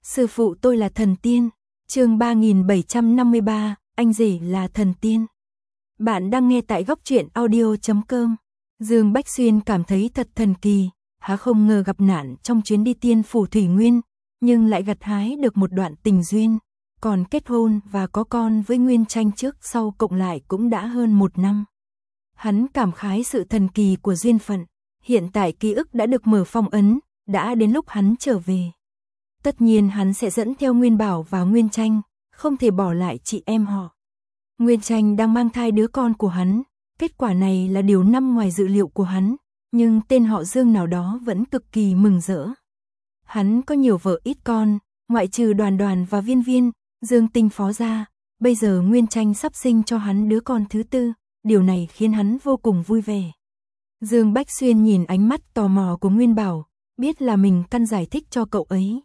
Sư phụ tôi là thần tiên. Chương 3753, anh rể là thần tiên. Bạn đang nghe tại góc truyện audio.com. Dương Bách Xuyên cảm thấy thật thần kỳ, há không ngờ gặp nạn trong chuyến đi tiên phủ Thủy Nguyên, nhưng lại gặt hái được một đoạn tình duyên, còn kết hôn và có con với Nguyên Tranh trước sau cộng lại cũng đã hơn 1 năm. Hắn cảm khái sự thần kỳ của duyên phận, hiện tại ký ức đã được mở phong ấn, đã đến lúc hắn trở về. Tất nhiên hắn sẽ dẫn theo Nguyên Bảo và Nguyên Tranh, không thể bỏ lại chị em họ. Nguyên Tranh đang mang thai đứa con của hắn, kết quả này là điều nằm ngoài dự liệu của hắn, nhưng tên họ Dương nào đó vẫn cực kỳ mừng rỡ. Hắn có nhiều vợ ít con, ngoại trừ Đoàn Đoàn và Viên Viên, Dương Tinh Phó ra, bây giờ Nguyên Tranh sắp sinh cho hắn đứa con thứ tư, điều này khiến hắn vô cùng vui vẻ. Dương Bách Xuyên nhìn ánh mắt tò mò của Nguyên Bảo, biết là mình căn giải thích cho cậu ấy.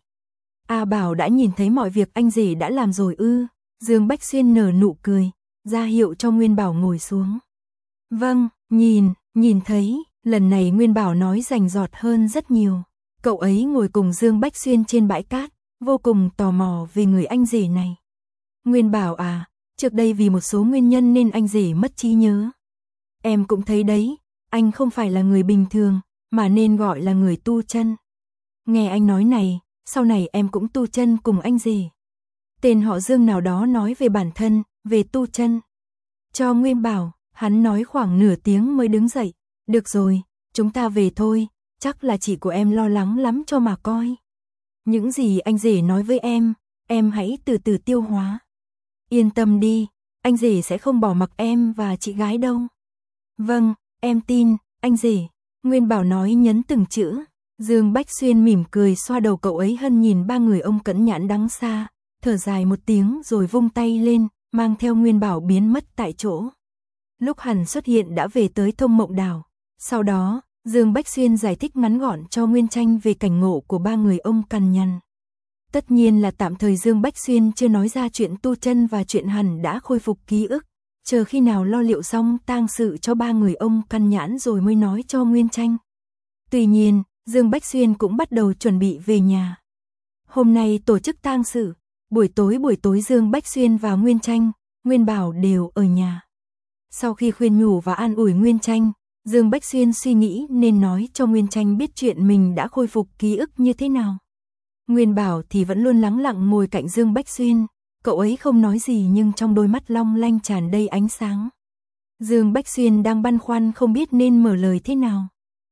A Bảo đã nhìn thấy mọi việc anh rể đã làm rồi ư? Dương Bách Xuyên nở nụ cười, ra hiệu cho Nguyên Bảo ngồi xuống. Vâng, nhìn thấy, lần này Nguyên Bảo nói rành rọt hơn rất nhiều. Cậu ấy ngồi cùng Dương Bách Xuyên trên bãi cát, vô cùng tò mò về người anh rể này. Nguyên Bảo à, trước đây vì một số nguyên nhân nên anh rể mất trí nhớ. Em cũng thấy đấy, anh không phải là người bình thường, mà nên gọi là người tu chân. Nghe anh nói này, sau này em cũng tu chân cùng anh rể. Tên họ Dương nào đó nói về bản thân, về tu chân. Cho Nguyên Bảo, hắn nói khoảng nửa tiếng mới đứng dậy. Được rồi, chúng ta về thôi, chắc là chị của em lo lắng lắm cho mà coi. Những gì anh rể nói với em hãy từ từ tiêu hóa. Yên tâm đi, anh rể sẽ không bỏ mặc em và chị gái đâu. Vâng, em tin, anh rể. Nguyên Bảo nói nhấn từng chữ. Dương Bách Xuyên mỉm cười xoa đầu cậu ấy hân nhìn ba người ông cẩn nhãn đắng xa, thở dài một tiếng rồi vung tay lên, mang theo Nguyên Bảo biến mất tại chỗ. Lúc hắn xuất hiện đã về tới Thông Mộng Đảo. Sau đó, Dương Bách Xuyên giải thích ngắn gọn cho Nguyên Tranh về cảnh ngộ của ba người ông cằn nhằn. Tất nhiên là tạm thời Dương Bách Xuyên chưa nói ra chuyện tu chân và chuyện hắn đã khôi phục ký ức, chờ khi nào lo liệu xong tang sự cho ba người ông cằn nhãn rồi mới nói cho Nguyên Tranh. Tuy nhiên, Dương Bách Xuyên cũng bắt đầu chuẩn bị về nhà. Hôm nay tổ chức tang sự, buổi tối Dương Bách Xuyên và Nguyên Tranh, Nguyên Bảo đều ở nhà. Sau khi khuyên nhủ và an ủi Nguyên Tranh, Dương Bách Xuyên suy nghĩ nên nói cho Nguyên Tranh biết chuyện mình đã khôi phục ký ức như thế nào. Nguyên Bảo thì vẫn luôn lắng lặng ngồi cạnh Dương Bách Xuyên, cậu ấy không nói gì nhưng trong đôi mắt long lanh tràn đầy ánh sáng. Dương Bách Xuyên đang băn khoăn không biết nên mở lời thế nào.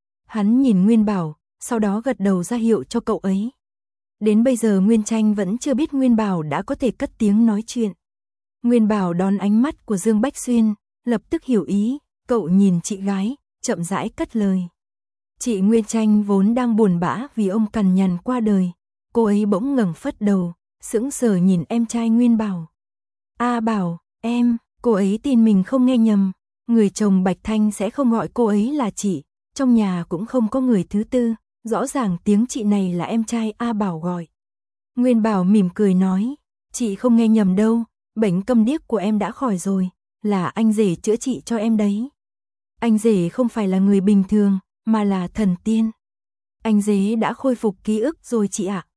Hắn nhìn Nguyên Bảo, sau đó gật đầu ra hiệu cho cậu ấy. Đến bây giờ Nguyên Tranh vẫn chưa biết Nguyên Bảo đã có thể cất tiếng nói chuyện. Nguyên Bảo đón ánh mắt của Dương Bách Xuyên, lập tức hiểu ý, cậu nhìn chị gái, chậm rãi cất lời. Chị Nguyên Tranh vốn đang buồn bã vì ông cằn nhằn qua đời, cô ấy bỗng ngẩng phất đầu, sững sờ nhìn em trai Nguyên Bảo. A Bảo, cô ấy tin mình không nghe nhầm, người chồng Bạch Thanh sẽ không gọi cô ấy là chị, trong nhà cũng không có người thứ tư, rõ ràng tiếng chị này là em trai A Bảo gọi. Nguyên Bảo mỉm cười nói, chị không nghe nhầm đâu, bệnh câm điếc của em đã khỏi rồi, là anh rể chữa trị cho em đấy. Anh rể không phải là người bình thường, mà là thần tiên. Anh rể đã khôi phục ký ức rồi chị ạ.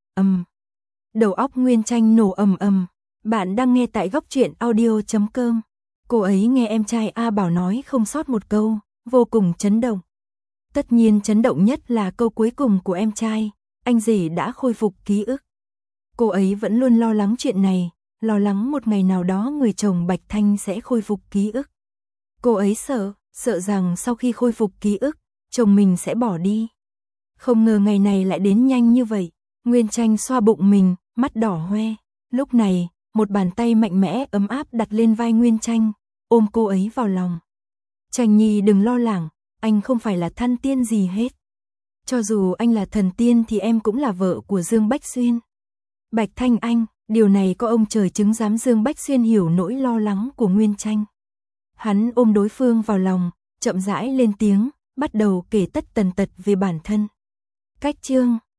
Đầu óc Nguyên Tranh nổ ầm ầm. Bạn đang nghe tại góc truyện audio.com. Cô ấy nghe em trai A Bảo nói không sót một câu, vô cùng chấn động. Tất nhiên chấn động nhất là câu cuối cùng của em trai, anh rể đã khôi phục ký ức. Cô ấy vẫn luôn lo lắng chuyện này, lo lắng một ngày nào đó người chồng Bạch Thanh sẽ khôi phục ký ức. Cô ấy sợ rằng sau khi khôi phục ký ức, chồng mình sẽ bỏ đi. Không ngờ ngày này lại đến nhanh như vậy. Nguyên Tranh xoa bụng mình, mắt đỏ hoe. Lúc này, một bàn tay mạnh mẽ ấm áp đặt lên vai Nguyên Tranh, ôm cô ấy vào lòng. Tranh Nhi đừng lo lắng, anh không phải là thần tiên gì hết. Cho dù anh là thần tiên thì em cũng là vợ của Dương Bách Xuyên. Bạch Thanh anh, điều này có ông trời chứng giám. Dương Bách Xuyên hiểu nỗi lo lắng của Nguyên Tranh. Hắn ôm đối phương vào lòng, chậm rãi lên tiếng, bắt đầu kể tất tần tật về bản thân. Cách chương